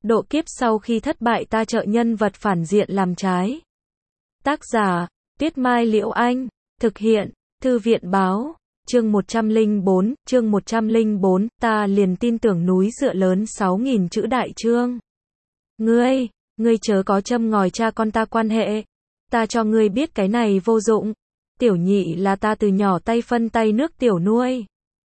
Độ kiếp sau khi thất bại ta trợ nhân vật phản diện làm trái. Tác giả, Tuyết Mai Liễu Anh. Thực hiện, Thư viện Báo. Chương 104, ta liền tin tưởng núi dựa lớn 6.000 chữ đại chương. Ngươi chớ có châm ngòi cha con ta quan hệ. Ta cho ngươi biết cái này vô dụng. Tiểu Nhị là ta từ nhỏ tay phân tay nước tiểu nuôi.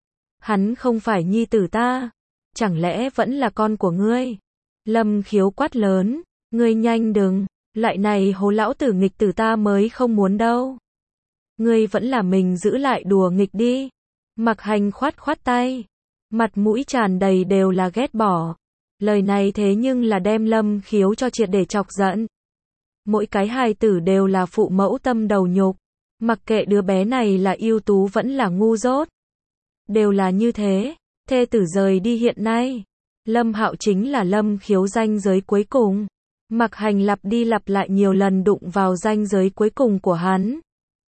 Hắn không phải nhi tử ta. Chẳng lẽ vẫn là con của ngươi? Lâm Khiếu quát lớn, ngươi nhanh đừng, lại này hố lão tử nghịch tử ta mới không muốn đâu. Ngươi vẫn là mình giữ lại đùa nghịch đi. Mặc Hành khoát tay, mặt mũi tràn đầy đều là ghét bỏ. Lời này thế nhưng là đem Lâm Khiếu cho triệt để chọc giận. Mỗi cái hài tử đều là phụ mẫu tâm đầu nhục, mặc kệ đứa bé này là ưu tú vẫn là ngu dốt. Đều là như thế, thê tử rời đi hiện nay. Lâm Hạo chính là Lâm Khiếu ranh giới cuối cùng. Mặc Hành lặp đi lặp lại nhiều lần đụng vào ranh giới cuối cùng của hắn.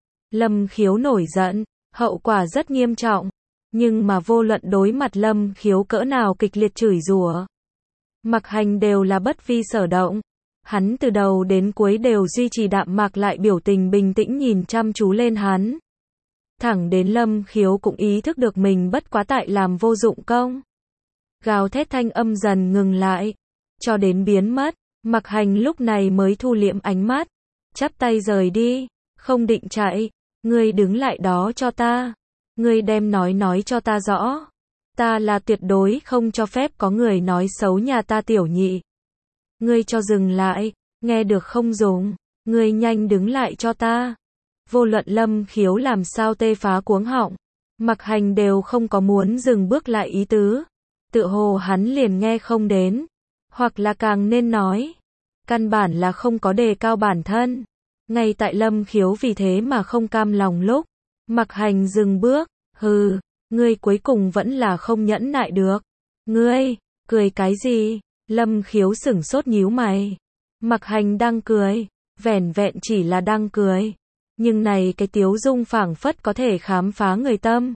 Lâm Khiếu nổi giận, hậu quả rất nghiêm trọng. Nhưng mà vô luận đối mặt Lâm Khiếu cỡ nào kịch liệt chửi rủa, Mặc Hành đều là bất vi sở động. Hắn từ đầu đến cuối đều duy trì đạm mạc lại biểu tình bình tĩnh nhìn chăm chú lên hắn. Thẳng đến Lâm Khiếu cũng ý thức được mình bất quá tại làm vô dụng công. Gào thét thanh âm dần ngừng lại, cho đến biến mất. Mặc Hành lúc này mới thu liễm ánh mắt, chắp tay rời đi, không định chạy. Ngươi đứng lại đó cho ta. Ngươi đem nói cho ta rõ. Ta là tuyệt đối không cho phép có người nói xấu nhà ta Tiểu Nhị. Ngươi cho dừng lại, nghe được không dùng. Ngươi nhanh đứng lại cho ta. Vô luận Lâm Khiếu làm sao tê phá cuống họng, Mặc Hành đều không có muốn dừng bước lại ý tứ. Tựa hồ hắn liền nghe không đến, hoặc là càng nên nói, căn bản là không có đề cao bản thân. Ngay tại Lâm Khiếu vì thế mà không cam lòng lúc, Mặc Hành dừng bước, hừ, ngươi cuối cùng vẫn là không nhẫn nại được. Ngươi, cười cái gì? Lâm Khiếu sửng sốt nhíu mày. Mặc Hành đang cười, vẻn vẹn chỉ là đang cười. Nhưng này cái tiếu dung phảng phất có thể khám phá người tâm.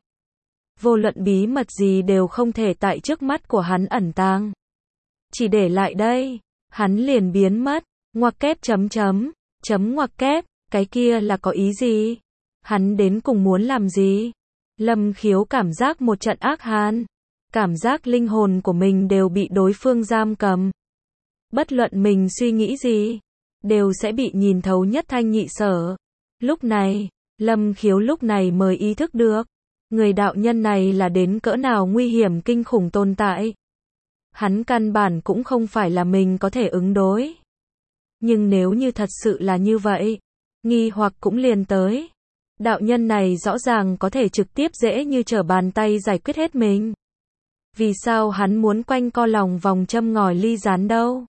Vô luận bí mật gì đều không thể tại trước mắt của hắn ẩn tàng. Chỉ để lại đây, hắn liền biến mất, ngoặc kép chấm ngoặc kép, cái kia là có ý gì? Hắn đến cùng muốn làm gì? Lâm Khiếu cảm giác một trận ác hàn, cảm giác linh hồn của mình đều bị đối phương giam cầm. Bất luận mình suy nghĩ gì, đều sẽ bị nhìn thấu nhất thanh nhị sở. Lúc này, Lâm Khiếu lúc này mới ý thức được, người đạo nhân này là đến cỡ nào nguy hiểm kinh khủng tồn tại. Hắn căn bản cũng không phải là mình có thể ứng đối. Nhưng nếu như thật sự là như vậy, nghi hoặc cũng liền tới. Đạo nhân này rõ ràng có thể trực tiếp dễ như trở bàn tay giải quyết hết mình. Vì sao hắn muốn quanh co lòng vòng châm ngòi ly gián đâu?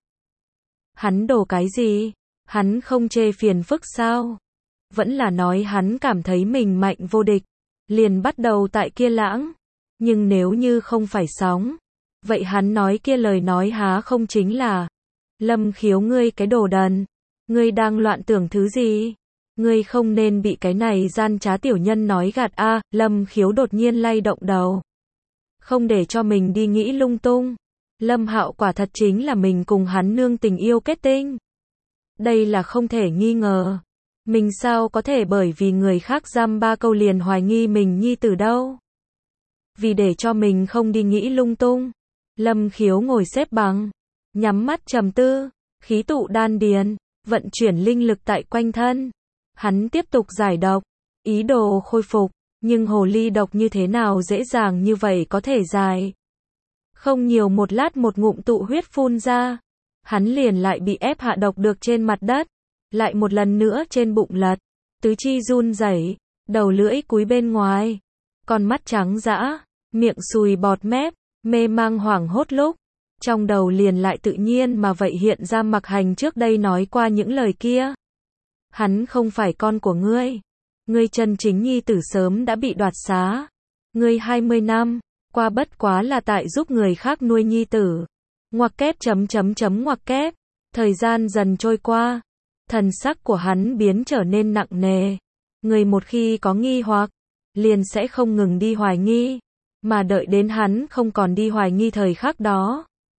Hắn đổ cái gì? Hắn không chê phiền phức sao? Vẫn là nói hắn cảm thấy mình mạnh vô địch, liền bắt đầu tại kia lãng. Nhưng nếu như không phải sóng, vậy hắn nói kia lời nói há không chính là: Lâm Khiếu ngươi cái đồ đần, ngươi đang loạn tưởng thứ gì? Ngươi không nên bị cái này gian trá tiểu nhân nói gạt a. Lâm Khiếu đột nhiên lay động đầu, không để cho mình đi nghĩ lung tung. Lâm Hạo quả thật chính là mình cùng hắn nương tình yêu kết tinh. Đây là không thể nghi ngờ. Mình sao có thể bởi vì người khác dăm ba câu liền hoài nghi mình nhi tử đâu. Vì để cho mình không đi nghĩ lung tung, Lâm Khiếu ngồi xếp bằng, nhắm mắt trầm tư, khí tụ đan điền, vận chuyển linh lực tại quanh thân. Hắn tiếp tục giải độc, ý đồ khôi phục, nhưng hồ ly độc như thế nào dễ dàng như vậy có thể giải. Không nhiều một lát một ngụm tụ huyết phun ra, hắn liền lại bị ép hạ độc được trên mặt đất, lại một lần nữa trên bụng lật, tứ chi run rẩy, đầu lưỡi cúi bên ngoài, con mắt trắng dã, miệng sùi bọt mép, mê mang hoảng hốt lúc, trong đầu liền lại tự nhiên mà vậy hiện ra Mặc Hành trước đây nói qua những lời kia. Hắn không phải con của ngươi. Ngươi chân chính nhi tử sớm đã bị đoạt xá. Ngươi 20 năm qua bất quá là tại giúp người khác nuôi nhi tử. Ngoặc kép ngoặc kép. Thời gian dần trôi qua, thần sắc của hắn biến trở nên nặng nề. Người một khi có nghi hoặc, liền sẽ không ngừng đi hoài nghi, mà đợi đến hắn không còn đi hoài nghi thời khắc đó,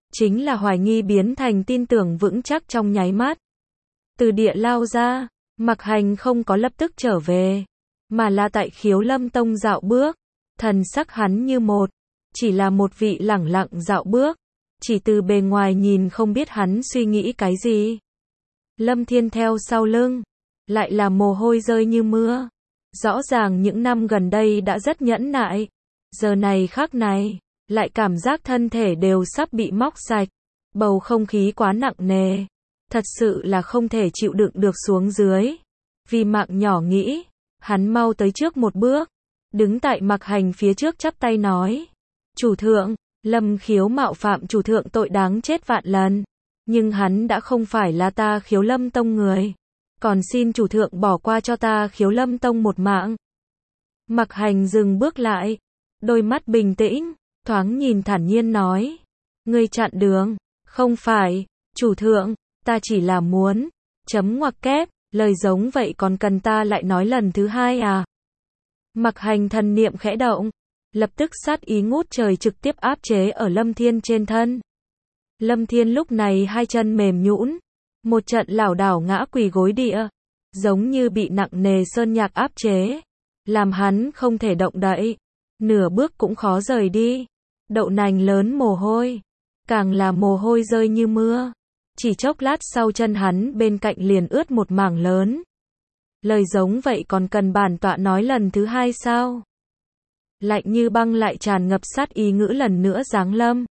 chính là hoài nghi biến thành tin tưởng vững chắc trong nháy mắt. Từ địa lao ra, Mặc Hành không có lập tức trở về, mà là tại Khiếu Lâm Tông dạo bước, thần sắc hắn như một, chỉ là một vị lẳng lặng dạo bước, chỉ từ bề ngoài nhìn không biết hắn suy nghĩ cái gì. Lâm Thiên theo sau lưng, lại là mồ hôi rơi như mưa. Rõ ràng những năm gần đây đã rất nhẫn nại, giờ này khắc này, lại cảm giác thân thể đều sắp bị móc sạch, bầu không khí quá nặng nề, thật sự là không thể chịu đựng được xuống dưới. Vì mạng nhỏ nghĩ, hắn mau tới trước một bước, đứng tại Mặc Hành phía trước chắp tay nói: "Chủ thượng, Lâm Khiếu mạo phạm chủ thượng tội đáng chết vạn lần, nhưng hắn đã không phải là ta Khiếu Lâm Tông người, còn xin chủ thượng bỏ qua cho ta Khiếu Lâm Tông một mạng." Mặc Hành dừng bước lại, đôi mắt bình tĩnh, thoáng nhìn thản nhiên nói: "Ngươi chặn đường." "Không phải, chủ thượng, ta chỉ là muốn, chấm ngoặc kép, lời giống vậy còn cần ta lại nói lần thứ hai à?" Mặc Hành thần niệm khẽ động, lập tức sát ý ngút trời trực tiếp áp chế ở Lâm Thiên trên thân. Lâm Thiên lúc này hai chân mềm nhũn, một trận lảo đảo ngã quỳ gối địa, giống như bị nặng nề sơn nhạc áp chế, làm hắn không thể động đậy, nửa bước cũng khó rời đi. Đậu nành lớn mồ hôi, càng là mồ hôi rơi như mưa. Chỉ chốc lát sau chân hắn bên cạnh liền ướt một mảng lớn. Lời giống vậy còn cần bản tọa nói lần thứ hai sao? Lạnh như băng lại tràn ngập sát ý ngữ lần nữa giáng lâm.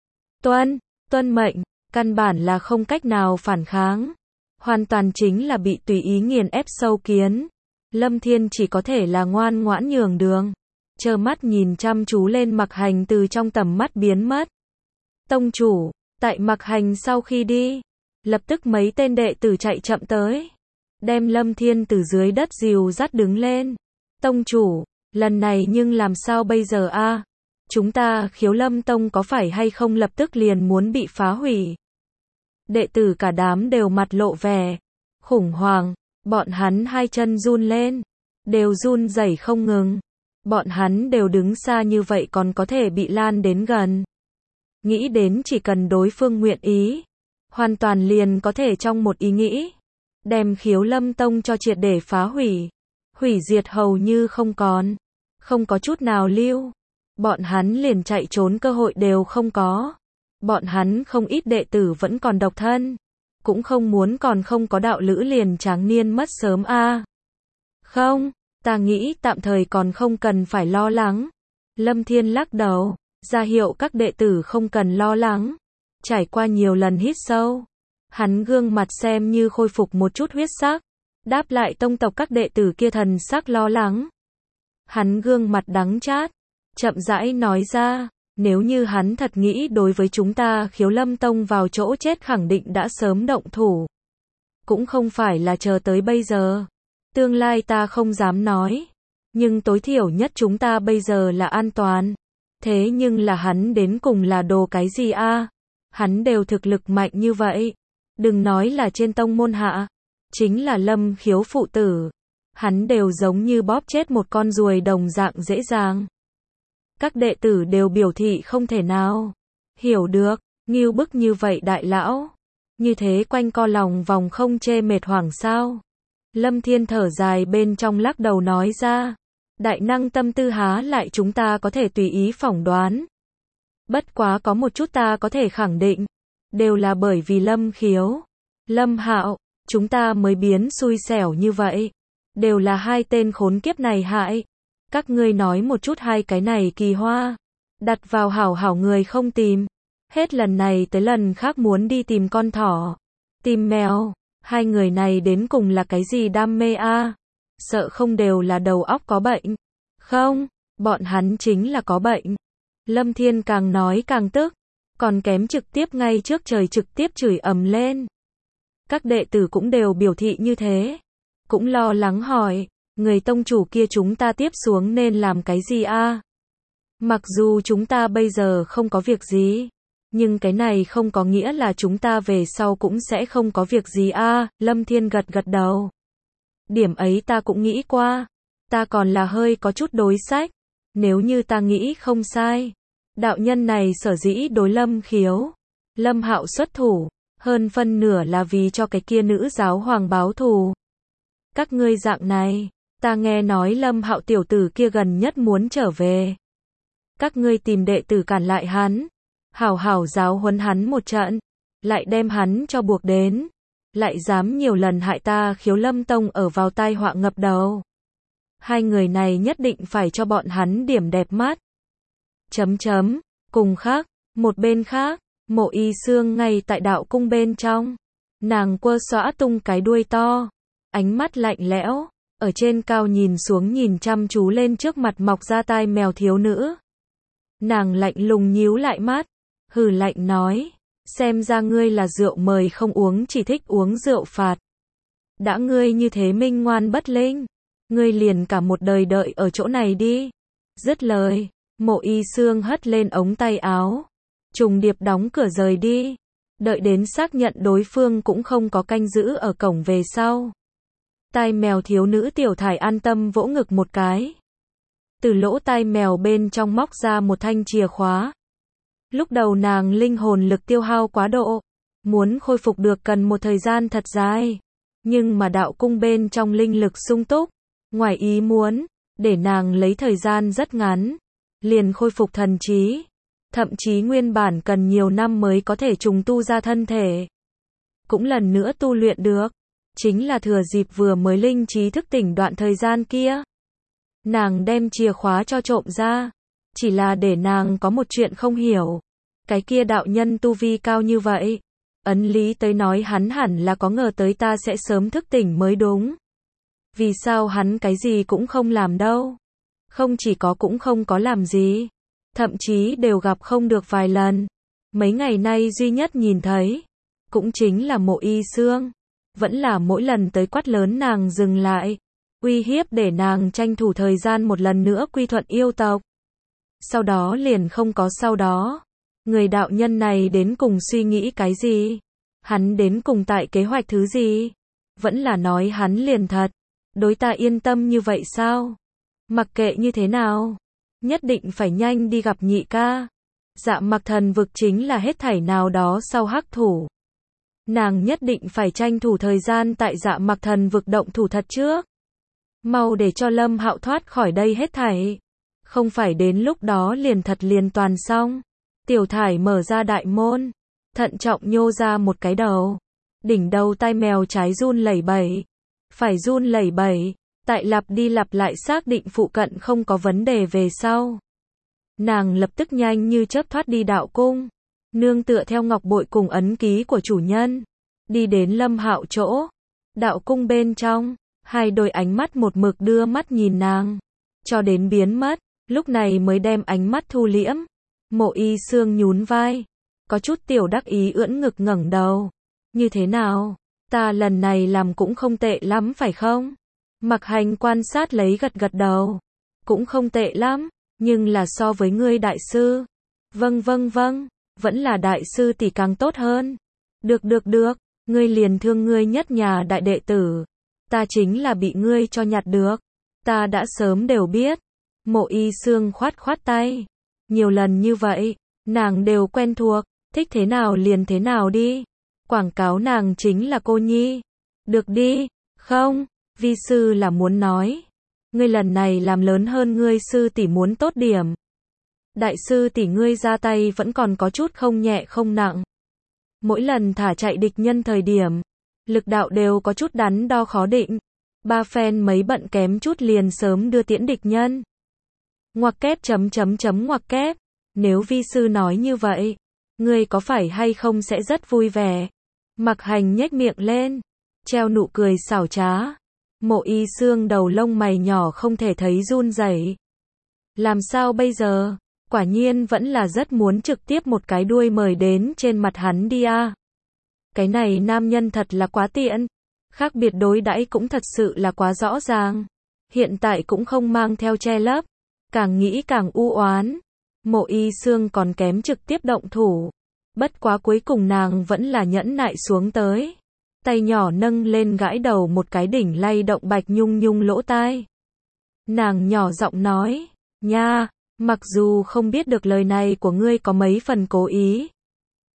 Tuân mệnh, căn bản là không cách nào phản kháng. Hoàn toàn chính là bị tùy ý nghiền ép sâu kiến. Lâm Thiên chỉ có thể là ngoan ngoãn nhường đường, trơ mắt nhìn chăm chú lên Mặc Hành từ trong tầm mắt biến mất. Tông chủ, tại Mặc Hành sau khi đi, lập tức mấy tên đệ tử chạy chậm tới, đem Lâm Thiên từ dưới đất dìu dắt đứng lên. "Tông chủ, lần này nhưng làm sao bây giờ a? Chúng ta Khiếu Lâm Tông có phải hay không lập tức liền muốn bị phá hủy?" Đệ tử cả đám đều mặt lộ vẻ khủng hoảng, bọn hắn hai chân run lên, đều run rẩy không ngừng. Bọn hắn đều đứng xa như vậy còn có thể bị lan đến gần. Nghĩ đến chỉ cần đối phương nguyện ý, hoàn toàn liền có thể trong một ý nghĩ, đem Khiếu Lâm Tông cho triệt để phá hủy, hủy diệt hầu như không còn, không có chút nào lưu. Bọn hắn liền chạy trốn cơ hội đều không có. Bọn hắn không ít đệ tử vẫn còn độc thân, cũng không muốn còn không có đạo lữ liền tráng niên mất sớm a. Không, ta nghĩ tạm thời còn không cần phải lo lắng. Lâm Thiên lắc đầu, ra hiệu các đệ tử không cần lo lắng. Trải qua nhiều lần hít sâu, hắn gương mặt xem như khôi phục một chút huyết sắc, đáp lại tông tộc các đệ tử kia thần sắc lo lắng. Hắn gương mặt đắng chát, chậm rãi nói ra, nếu như hắn thật nghĩ đối với chúng ta Khiếu Lâm Tông vào chỗ chết khẳng định đã sớm động thủ. Cũng không phải là chờ tới bây giờ. Tương lai ta không dám nói. Nhưng tối thiểu nhất chúng ta bây giờ là an toàn. Thế nhưng là hắn đến cùng là đồ cái gì a? Hắn đều thực lực mạnh như vậy. Đừng nói là trên tông môn hạ. Chính là Lâm Khiếu phụ tử. Hắn đều giống như bóp chết một con ruồi đồng dạng dễ dàng. Các đệ tử đều biểu thị không thể nào hiểu được, ngưu bức như vậy đại lão, như thế quanh co lòng vòng không chê mệt hoảng sao? Lâm Thiên thở dài bên trong lắc đầu nói ra, đại năng tâm tư há lại chúng ta có thể tùy ý phỏng đoán. Bất quá có một chút ta có thể khẳng định, đều là bởi vì Lâm Khiếu, Lâm Hạo, chúng ta mới biến xui xẻo như vậy, đều là hai tên khốn kiếp này hại. Các ngươi nói một chút hai cái này kỳ hoa, đặt vào hảo hảo người không tìm, hết lần này tới lần khác muốn đi tìm con thỏ, tìm mèo, hai người này đến cùng là cái gì đam mê a? Sợ không đều là đầu óc có bệnh? Không, bọn hắn chính là có bệnh. Lâm Thiên càng nói càng tức, còn kém trực tiếp ngay trước trời trực tiếp chửi ầm lên. Các đệ tử cũng đều biểu thị như thế, cũng lo lắng hỏi, người tông chủ kia chúng ta tiếp xuống nên làm cái gì a? Mặc dù chúng ta bây giờ không có việc gì, nhưng cái này không có nghĩa là chúng ta về sau cũng sẽ không có việc gì a. Lâm Thiên gật gật đầu. Điểm ấy ta cũng nghĩ qua, ta còn là hơi có chút đối sách, nếu như ta nghĩ không sai. Đạo nhân này sở dĩ đối Lâm Khiếu, Lâm Hạo xuất thủ, hơn phân nửa là vì cho cái kia nữ giáo hoàng báo thù. Các ngươi dạng này, ta nghe nói Lâm Hạo tiểu tử kia gần nhất muốn trở về. Các ngươi tìm đệ tử cản lại hắn, hảo hảo giáo huấn hắn một trận, lại đem hắn cho buộc đến, lại dám nhiều lần hại ta Khiếu Lâm Tông ở vào tai họa ngập đầu. Hai người này nhất định phải cho bọn hắn điểm đẹp mắt. Cùng khác, một bên khác, Mộ Y Xương ngay tại đạo cung bên trong, nàng quơ xõa tung cái đuôi to, ánh mắt lạnh lẽo, ở trên cao nhìn xuống nhìn chăm chú lên trước mặt mọc ra tai mèo thiếu nữ. Nàng lạnh lùng nhíu lại mắt, hừ lạnh nói, xem ra ngươi là rượu mời không uống chỉ thích uống rượu phạt. Đã ngươi như thế minh ngoan bất linh, ngươi liền cả một đời đợi ở chỗ này đi. Dứt lời, Mộ Y Xương hất lên ống tay áo, trùng điệp đóng cửa rời đi, đợi đến xác nhận đối phương cũng không có canh giữ ở cổng về sau. Tai mèo thiếu nữ Tiểu Thải an tâm vỗ ngực một cái. Từ lỗ tai mèo bên trong móc ra một thanh chìa khóa. Lúc đầu nàng linh hồn lực tiêu hao quá độ, muốn khôi phục được cần một thời gian thật dài. Nhưng mà đạo cung bên trong linh lực sung túc, ngoài ý muốn, để nàng lấy thời gian rất ngắn, liền khôi phục thần trí. Thậm chí nguyên bản cần nhiều năm mới có thể trùng tu ra thân thể. Cũng lần nữa tu luyện được. Chính là thừa dịp vừa mới linh trí thức tỉnh đoạn thời gian kia. Nàng đem chìa khóa cho trộm ra. Chỉ là để nàng có một chuyện không hiểu. Cái kia đạo nhân tu vi cao như vậy. Ấn lý tới nói hắn hẳn là có ngờ tới ta sẽ sớm thức tỉnh mới đúng. Vì sao hắn cái gì cũng không làm đâu. Không chỉ có cũng không có làm gì. Thậm chí đều gặp không được vài lần. Mấy ngày nay duy nhất nhìn thấy. Cũng chính là Mộ Y Xương. Vẫn là mỗi lần tới quát lớn nàng dừng lại. Uy hiếp để nàng tranh thủ thời gian một lần nữa quy thuận yêu tộc. Sau đó liền không có sau đó. Người đạo nhân này đến cùng suy nghĩ cái gì? Hắn đến cùng tại kế hoạch thứ gì? Vẫn là nói hắn liền thật. Đối ta yên tâm như vậy sao? Mặc kệ như thế nào? Nhất định phải nhanh đi gặp nhị ca. Dạ Mặc Thần Vực chính là hết thảy nào đó sau hắc thủ. Nàng nhất định phải tranh thủ thời gian tại Dạ Mặc Thần Vực động thủ thật trước. Mau để cho Lâm Hạo thoát khỏi đây hết thảy. Không phải đến lúc đó liền thật liền toàn xong. Tiểu Thải mở ra đại môn, thận trọng nhô ra một cái đầu. Đỉnh đầu tai mèo trái run lẩy bẩy, phải run lẩy bẩy, tại lặp đi lặp lại xác định phụ cận không có vấn đề về sau. Nàng lập tức nhanh như chớp thoát đi đạo cung, nương tựa theo ngọc bội cùng ấn ký của chủ nhân, đi đến Lâm Hạo chỗ. Đạo cung bên trong, hai đôi ánh mắt một mực đưa mắt nhìn nàng, cho đến biến mất, lúc này mới đem ánh mắt thu liễm. Mộ Y Xương nhún vai, có chút tiểu đắc ý ưỡn ngực ngẩng đầu. Như thế nào? Ta lần này làm cũng không tệ lắm phải không? Mặc Hành quan sát lấy gật gật đầu. Cũng không tệ lắm, nhưng là so với ngươi đại sư. Vâng, vẫn là đại sư tỷ càng tốt hơn. Được, ngươi liền thương ngươi nhất nhà đại đệ tử. Ta chính là bị ngươi cho nhặt được. Ta đã sớm đều biết. Mộ Y Xương khoát tay. Nhiều lần như vậy, nàng đều quen thuộc, thích thế nào liền thế nào đi. Quảng cáo nàng chính là cô nhi. Được đi, không, vi sư là muốn nói. Ngươi lần này làm lớn hơn ngươi sư tỷ muốn tốt điểm. Đại sư tỷ ngươi ra tay vẫn còn có chút không nhẹ không nặng. Mỗi lần thả chạy địch nhân thời điểm, lực đạo đều có chút đắn đo khó định. Ba phen mấy bận kém chút liền sớm đưa tiễn địch nhân. Ngoặc kép ngoặc kép. Nếu vi sư nói như vậy, ngươi có phải hay không sẽ rất vui vẻ. Mặc Hành nhếch miệng lên, treo nụ cười xảo trá. Mộ Y Xương đầu lông mày nhỏ không thể thấy run rẩy. Làm sao bây giờ? Quả nhiên vẫn là rất muốn trực tiếp một cái đuôi mời đến trên mặt hắn đi a. Cái này nam nhân thật là quá tiện. Khác biệt đối đãi cũng thật sự là quá rõ ràng. Hiện tại cũng không mang theo che lấp. Càng nghĩ càng u oán. Mộ Y Xương còn kém trực tiếp động thủ. Bất quá cuối cùng nàng vẫn là nhẫn nại xuống tới. Tay nhỏ nâng lên gãi đầu một cái đỉnh lay động Bạch Nhung Nhung lỗ tai. Nàng nhỏ giọng nói, nha, mặc dù không biết được lời này của ngươi có mấy phần cố ý.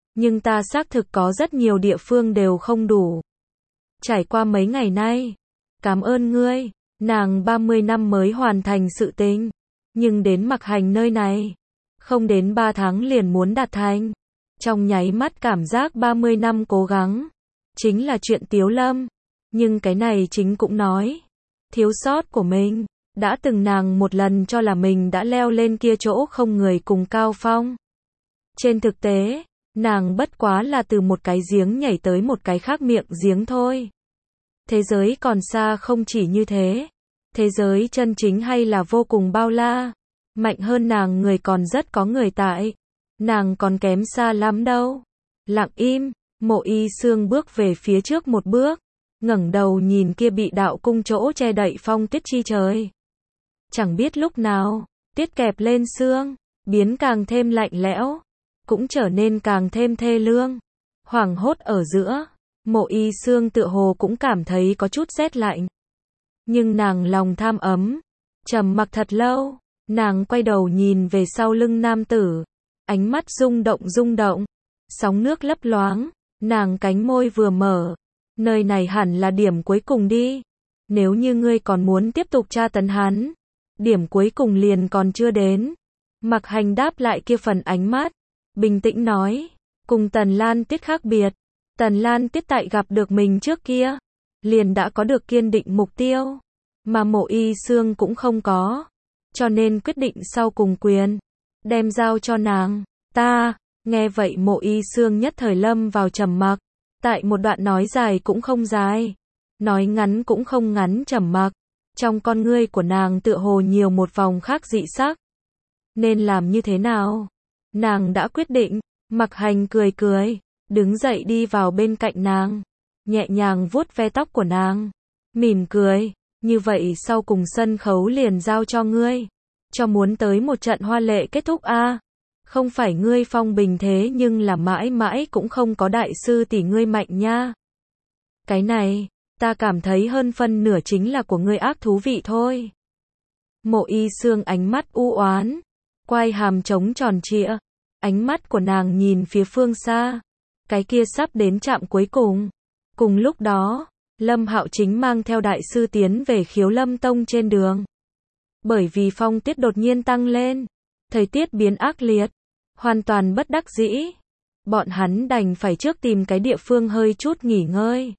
Nhưng ta xác thực có rất nhiều địa phương đều không đủ. Trải qua mấy ngày nay, cảm ơn ngươi, nàng 30 năm mới hoàn thành sự tình, nhưng đến Mặc Hành nơi này, không đến 3 tháng liền muốn đạt thành. Trong nháy mắt cảm giác 30 năm cố gắng, chính là chuyện Tiếu Lâm, nhưng cái này chính cũng nói, thiếu sót của mình, đã từng nàng một lần cho là mình đã leo lên kia chỗ không người cùng cao phong. Trên thực tế, nàng bất quá là từ một cái giếng nhảy tới một cái khác miệng giếng thôi. Thế giới còn xa không chỉ như thế. Thế giới chân chính hay là vô cùng bao la. Mạnh hơn nàng người còn rất có người tại. Nàng còn kém xa lắm đâu. Lặng im, Mộ Y Xương bước về phía trước một bước. Ngẩng đầu nhìn kia bị đạo cung chỗ che đậy phong tuyết chi trời. Chẳng biết lúc nào, tiết kẹp lên xương, biến càng thêm lạnh lẽo, cũng trở nên càng thêm thê lương. Hoảng hốt ở giữa, Mộ Y Xương tựa hồ cũng cảm thấy có chút rét lạnh. Nhưng nàng lòng tham ấm, trầm mặc thật lâu, nàng quay đầu nhìn về sau lưng nam tử, ánh mắt rung động, sóng nước lấp loáng, nàng cánh môi vừa mở, nơi này hẳn là điểm cuối cùng đi, nếu như ngươi còn muốn tiếp tục tra tấn hắn, điểm cuối cùng liền còn chưa đến. Mặc Hành đáp lại kia phần ánh mắt, bình tĩnh nói, cùng Tần Lan Tiết khác biệt, Tần Lan Tiết tại gặp được mình trước kia, liền đã có được kiên định mục tiêu, mà Mộ Y Xương cũng không có, cho nên quyết định sau cùng quyền, đem giao cho nàng. Ta, nghe vậy Mộ Y Xương nhất thời lâm vào trầm mặc, tại một đoạn nói dài cũng không dài, nói ngắn cũng không ngắn trầm mặc, trong con ngươi của nàng tựa hồ nhiều một vòng khác dị sắc. Nên làm như thế nào? Nàng đã quyết định. Mặc Hành cười, đứng dậy đi vào bên cạnh nàng, nhẹ nhàng vuốt ve tóc của nàng, mỉm cười, như vậy sau cùng sân khấu liền giao cho ngươi, cho muốn tới một trận hoa lệ kết thúc a. Không phải ngươi phong bình thế nhưng là mãi mãi cũng không có đại sư tỷ ngươi mạnh nha. Cái này, ta cảm thấy hơn phân nửa chính là của ngươi ác thú vị thôi. Mộ Y Xương ánh mắt u oán, quai hàm trống tròn trịa, ánh mắt của nàng nhìn phía phương xa, cái kia sắp đến trạm cuối cùng. Cùng lúc đó, Lâm Hạo chính mang theo đại sư tiến về Khiếu Lâm Tông trên đường. Bởi vì phong tiết đột nhiên tăng lên, thời tiết biến ác liệt, hoàn toàn bất đắc dĩ, bọn hắn đành phải trước tìm cái địa phương hơi chút nghỉ ngơi.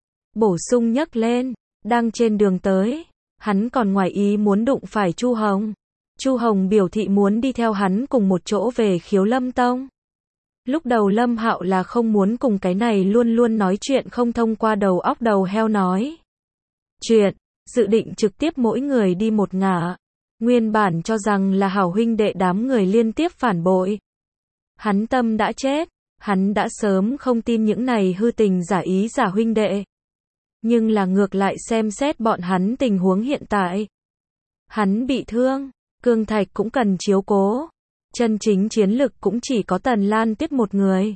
Bổ sung nhấc lên, đang trên đường tới, hắn còn ngoài ý muốn đụng phải Chu Hồng. Chu Hồng biểu thị muốn đi theo hắn cùng một chỗ về Khiếu Lâm Tông. Lúc đầu Lâm Hạo là không muốn cùng cái này luôn luôn nói chuyện không thông qua đầu óc đầu heo nói chuyện, dự định trực tiếp mỗi người đi một ngả. Nguyên bản cho rằng là hảo huynh đệ đám người liên tiếp phản bội. Hắn tâm đã chết, hắn đã sớm không tin những này hư tình giả ý giả huynh đệ. Nhưng là ngược lại xem xét bọn hắn tình huống hiện tại. Hắn bị thương, cương thạch cũng cần chiếu cố. Chân chính chiến lực cũng chỉ có Tần Lan Tiết một người.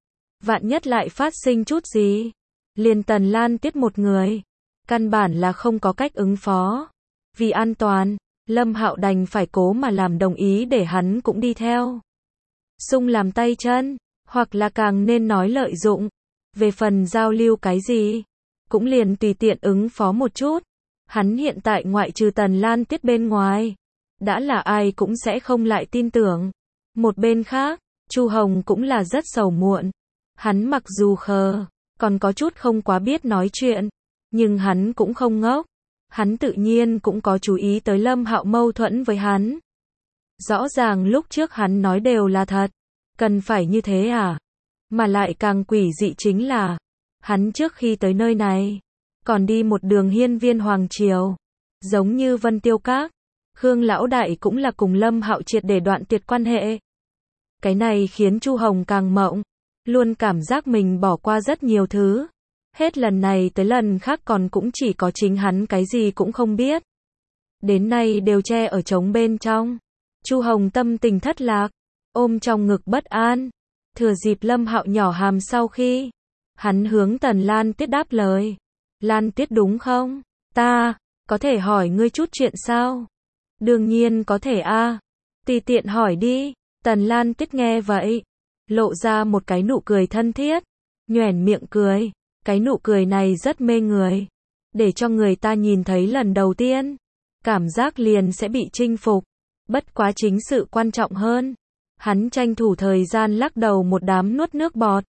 Vạn nhất lại phát sinh chút gì, liền Tần Lan Tiết một người, căn bản là không có cách ứng phó. Vì an toàn, Lâm Hạo đành phải cố mà làm đồng ý để hắn cũng đi theo. Xung làm tay chân, hoặc là càng nên nói lợi dụng. Về phần giao lưu cái gì, cũng liền tùy tiện ứng phó một chút. Hắn hiện tại ngoại trừ Tần Lan Tiết bên ngoài, đã là ai cũng sẽ không lại tin tưởng. Một bên khác, Chu Hồng cũng là rất sầu muộn. Hắn mặc dù khờ, còn có chút không quá biết nói chuyện, nhưng hắn cũng không ngốc. Hắn tự nhiên cũng có chú ý tới Lâm Hạo mâu thuẫn với hắn. Rõ ràng lúc trước hắn nói đều là thật. Cần phải như thế à? Mà lại càng quỷ dị chính là, hắn trước khi tới nơi này, còn đi một đường hiên viên hoàng triều. Giống như Vân Tiêu Các, Khương Lão Đại cũng là cùng Lâm Hạo triệt để đoạn tuyệt quan hệ. Cái này khiến Chu Hồng càng mộng, luôn cảm giác mình bỏ qua rất nhiều thứ. Hết lần này tới lần khác còn cũng chỉ có chính hắn cái gì cũng không biết. Đến nay đều che ở trống bên trong. Chu Hồng tâm tình thất lạc, ôm trong ngực bất an. Thừa dịp Lâm Hạo nhỏ hàm sau khi, hắn hướng Tần Lan Tiết đáp lời. Lan Tiết đúng không? Ta, có thể hỏi ngươi chút chuyện sao? Đương nhiên có thể a. Tùy tiện hỏi đi. Tần Lan Tiết nghe vậy, lộ ra một cái nụ cười thân thiết, nhoẻn miệng cười. Cái nụ cười này rất mê người, để cho người ta nhìn thấy lần đầu tiên, cảm giác liền sẽ bị chinh phục. Bất quá chính sự quan trọng hơn. Hắn tranh thủ thời gian lắc đầu một đám nuốt nước bọt.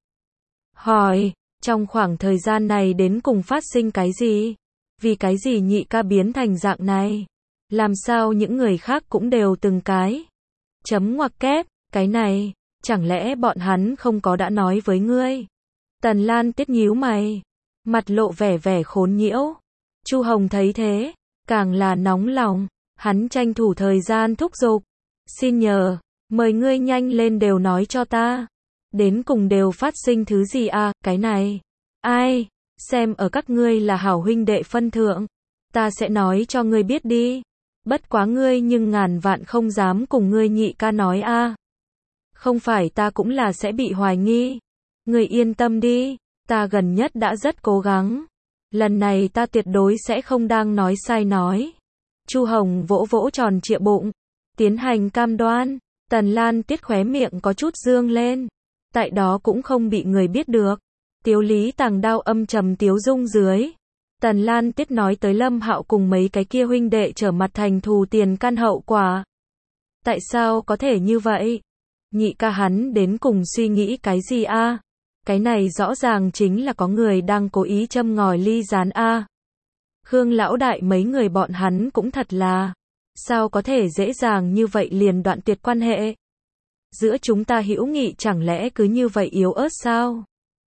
Hỏi, trong khoảng thời gian này đến cùng phát sinh cái gì? Vì cái gì nhị ca biến thành dạng này? Làm sao những người khác cũng đều từng cái chấm ngoặc kép, cái này, chẳng lẽ bọn hắn không có đã nói với ngươi? Tần Lan Tiết nhíu mày, mặt lộ vẻ vẻ khốn nhiễu. Chu Hồng thấy thế, càng là nóng lòng, hắn tranh thủ thời gian thúc giục. Xin nhờ, mời ngươi nhanh lên đều nói cho ta. Đến cùng đều phát sinh thứ gì à, cái này? Ai, xem ở các ngươi là hảo huynh đệ phân thượng, ta sẽ nói cho ngươi biết đi. Bất quá ngươi nhưng ngàn vạn không dám cùng ngươi nhị ca nói a. Không phải ta cũng là sẽ bị hoài nghi. Ngươi yên tâm đi, ta gần nhất đã rất cố gắng. Lần này ta tuyệt đối sẽ không đang nói sai nói. Chu Hồng vỗ vỗ tròn trịa bụng, tiến hành cam đoan. Tần Lan Tiết khóe miệng có chút dương lên. Tại đó cũng không bị người biết được. Tiếu Lý Tàng Đao âm trầm tiếu dung dưới. Tần Lan Tiết nói tới Lâm Hạo cùng mấy cái kia huynh đệ trở mặt thành thù tiền căn hậu quả. Tại sao có thể như vậy? Nhị ca hắn đến cùng suy nghĩ cái gì a? Cái này rõ ràng chính là có người đang cố ý châm ngòi ly gián a. Khương lão đại mấy người bọn hắn cũng thật là, sao có thể dễ dàng như vậy liền đoạn tuyệt quan hệ? Giữa chúng ta hữu nghị chẳng lẽ cứ như vậy yếu ớt sao?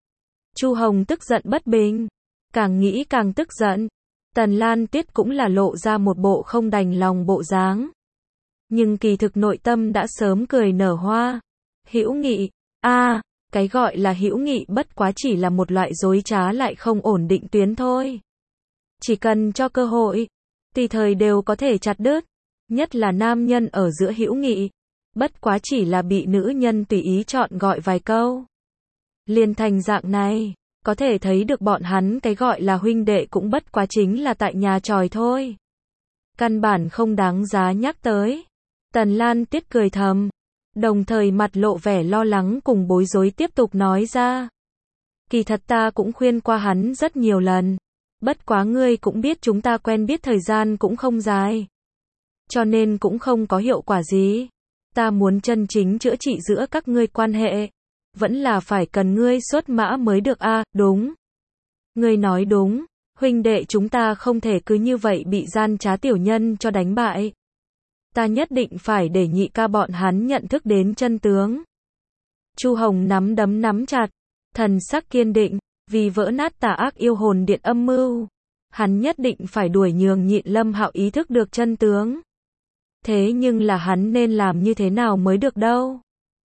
Chu Hồng tức giận bất bình, càng nghĩ càng tức giận. Tần Lan Tiết cũng là lộ ra một bộ không đành lòng bộ dáng. Nhưng kỳ thực nội tâm đã sớm cười nở hoa. Hữu nghị, cái gọi là hữu nghị bất quá chỉ là một loại dối trá lại không ổn định tuyến thôi. Chỉ cần cho cơ hội, tùy thời đều có thể chặt đứt. Nhất là nam nhân ở giữa hữu nghị, bất quá chỉ là bị nữ nhân tùy ý chọn gọi vài câu. Liền thành dạng này, có thể thấy được bọn hắn cái gọi là huynh đệ cũng bất quá chính là tại nhà tròi thôi. Căn bản không đáng giá nhắc tới. Tần Lan Tiết cười thầm, đồng thời mặt lộ vẻ lo lắng cùng bối rối tiếp tục nói ra. Kỳ thật ta cũng khuyên qua hắn rất nhiều lần. Bất quá ngươi cũng biết chúng ta quen biết thời gian cũng không dài. Cho nên cũng không có hiệu quả gì. Ta muốn chân chính chữa trị giữa các ngươi quan hệ. Vẫn là phải cần ngươi xuất mã mới được a. Đúng. Ngươi nói đúng, huynh đệ chúng ta không thể cứ như vậy bị gian trá tiểu nhân cho đánh bại. Ta nhất định phải để nhị ca bọn hắn nhận thức đến chân tướng. Chu Hồng nắm đấm nắm chặt, thần sắc kiên định, vì vỡ nát tà ác yêu hồn điện âm mưu. Hắn nhất định phải đuổi nhường nhịn Lâm Hạo ý thức được chân tướng. Thế nhưng là hắn nên làm như thế nào mới được đâu?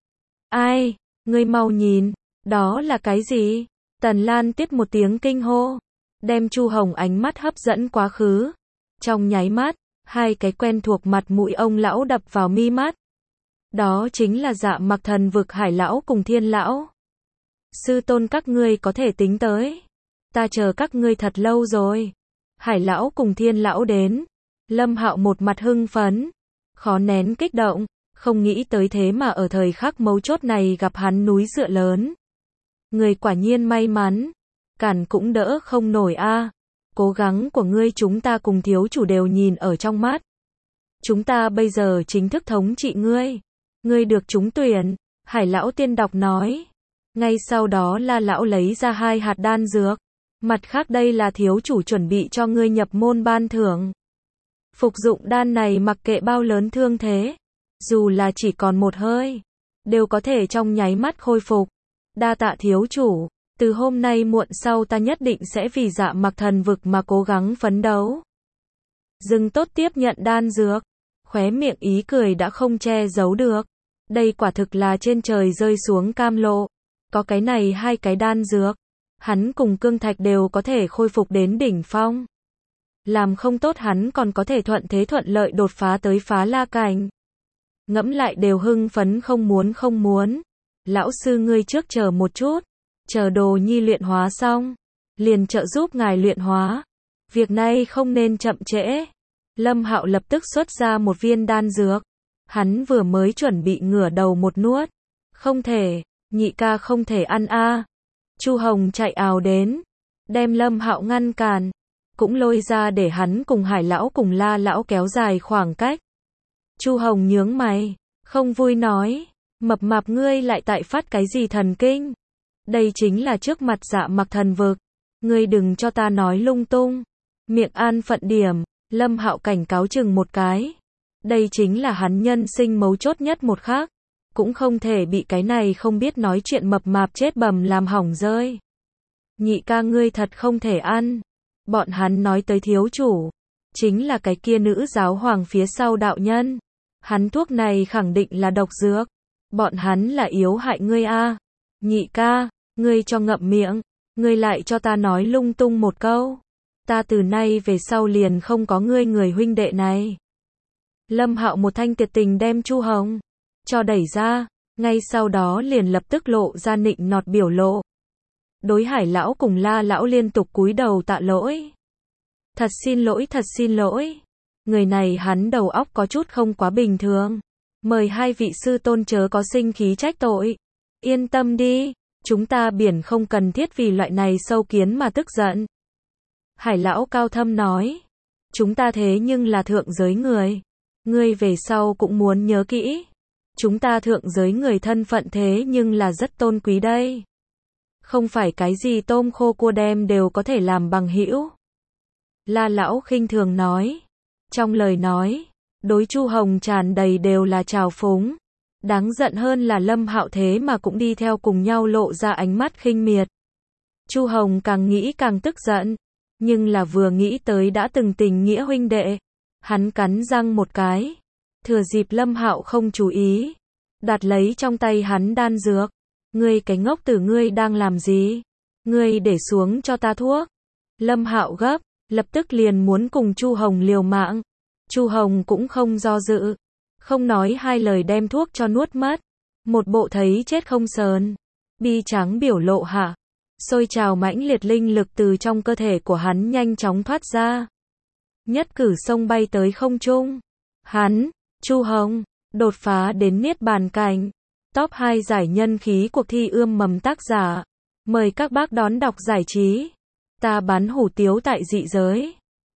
Ai, ngươi mau nhìn, đó là cái gì? Tần Lan Tiết một tiếng kinh hô, đem Chu Hồng ánh mắt hấp dẫn quá khứ. Trong nháy mắt, hai cái quen thuộc mặt mũi ông lão đập vào mi mắt. Đó chính là Dạ Mặc Thần Vực Hải lão cùng Thiên lão. Sư tôn các ngươi có thể tính tới. Ta chờ các ngươi thật lâu rồi. Hải lão cùng Thiên lão đến. Lâm Hạo một mặt hưng phấn, khó nén kích động, không nghĩ tới thế mà ở thời khắc mấu chốt này gặp hắn núi dựa lớn. Người quả nhiên may mắn, cản cũng đỡ không nổi a. Cố gắng của ngươi chúng ta cùng thiếu chủ đều nhìn ở trong mắt. Chúng ta bây giờ chính thức thống trị ngươi. Ngươi được trúng tuyển, Hải lão tiên đọc nói. Ngay sau đó La lão lấy ra 2 hạt đan dược. Mặt khác đây là thiếu chủ chuẩn bị cho ngươi nhập môn ban thưởng. Phục dụng đan này mặc kệ bao lớn thương thế, dù là chỉ còn một hơi, đều có thể trong nháy mắt khôi phục. Đa tạ thiếu chủ, từ hôm nay muộn sau ta nhất định sẽ vì Dạ Mặc Thần Vực mà cố gắng phấn đấu. Dừng tốt tiếp nhận đan dược, khóe miệng ý cười đã không che giấu được. Đây quả thực là trên trời rơi xuống cam lộ. Có cái này 2 cái đan dược, hắn cùng Cương Thạch đều có thể khôi phục đến đỉnh phong. Làm không tốt hắn còn có thể thuận thế thuận lợi đột phá tới phá la cảnh. Ngẫm lại đều hưng phấn không muốn. Lão sư ngươi trước chờ một chút, chờ Đồ Nhi luyện hóa xong, liền trợ giúp ngài luyện hóa. Việc này không nên chậm trễ. Lâm Hạo lập tức xuất ra một viên đan dược. Hắn vừa mới chuẩn bị ngửa đầu một nuốt. Không thể, Nhị ca không thể ăn a. Chu Hồng chạy ào đến, đem Lâm Hạo ngăn cản, cũng lôi ra để hắn cùng Hải lão cùng La lão kéo dài khoảng cách. Chu Hồng nhướng mày, không vui nói, mập mạp ngươi lại tại phát cái gì thần kinh? Đây chính là trước mặt Dạ Mặc thần vực, ngươi đừng cho ta nói lung tung. Miệng an phận điểm, Lâm Hạo cảnh cáo chừng một cái. Đây chính là hắn nhân sinh mấu chốt nhất một khắc, cũng không thể bị cái này không biết nói chuyện mập mạp chết bầm làm hỏng rơi. Nhị ca ngươi thật không thể ăn. Bọn hắn nói tới thiếu chủ, chính là cái kia nữ giáo hoàng phía sau đạo nhân. Hắn thuốc này khẳng định là độc dược. Bọn hắn là yếu hại ngươi a. Nhị ca, ngươi cho ngậm miệng, ngươi lại cho ta nói lung tung một câu. Ta từ nay về sau liền không có ngươi người huynh đệ này. Lâm Hạo một thanh tuyệt tình đem Chu Hồng cho đẩy ra, ngay sau đó liền lập tức lộ ra nịnh nọt biểu lộ. Đối Hải lão cùng La lão liên tục cúi đầu tạ lỗi. Thật xin lỗi, thật xin lỗi. Người này hắn đầu óc có chút không quá bình thường. Mời hai vị sư tôn chớ có sinh khí trách tội. Yên tâm đi, chúng ta biển không cần thiết vì loại này sâu kiến mà tức giận. Hải lão cao thâm nói. Chúng ta thế nhưng là thượng giới người. Ngươi về sau cũng muốn nhớ kỹ. Chúng ta thượng giới người thân phận thế nhưng là rất tôn quý đây. Không phải cái gì tôm khô cua đem đều có thể làm bằng hữu. La lão khinh thường nói. Trong lời nói, đối Chu Hồng tràn đầy đều là trào phúng. Đáng giận hơn là Lâm Hạo thế mà cũng đi theo cùng nhau lộ ra ánh mắt khinh miệt. Chu Hồng càng nghĩ càng tức giận, nhưng là vừa nghĩ tới đã từng tình nghĩa huynh đệ, hắn cắn răng một cái, thừa dịp Lâm Hạo không chú ý, đặt lấy trong tay hắn đan dược. Ngươi cái ngốc tử, ngươi đang làm gì? Ngươi để xuống cho ta thuốc. Lâm Hạo gấp, lập tức liền muốn cùng Chu Hồng liều mạng. Chu Hồng cũng không do dự, không nói hai lời đem thuốc cho nuốt mất. Một bộ thấy chết không sờn, bi tráng biểu lộ hạ, sôi trào mãnh liệt linh lực từ trong cơ thể của hắn nhanh chóng thoát ra. Nhất cử xông bay tới không trung. Hắn, Chu Hồng, đột phá đến niết bàn cảnh. Top 2 giải nhân khí cuộc thi ươm mầm tác giả. Mời các bác đón đọc giải trí. Ta bán hủ tiếu tại dị giới.